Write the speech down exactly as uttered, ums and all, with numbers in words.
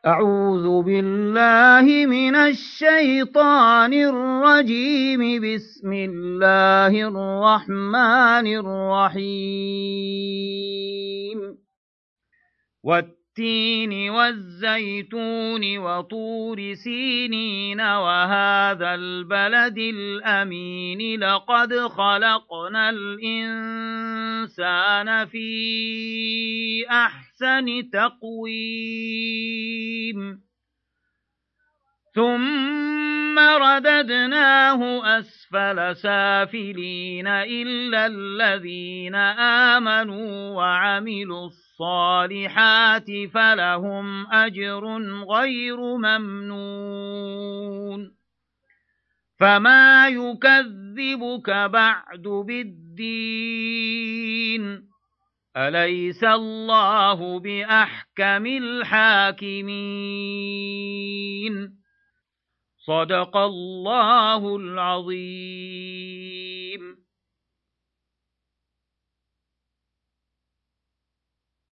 أعوذ بالله من الشيطان الرجيم. بسم الله الرحمن الرحيم. والتين والزيتون وطور سينين وهذا البلد الأمين لقد خلقنا الإنسان في أحسن تقويم ثم رددناه أسفل سافلين إلا الذين آمنوا وعملوا الصالحات فلهم أجر غير ممنون. فما يكذبك بعد بالدين؟ أليس الله بأحكم الحاكمين؟ صدق الله العظيم.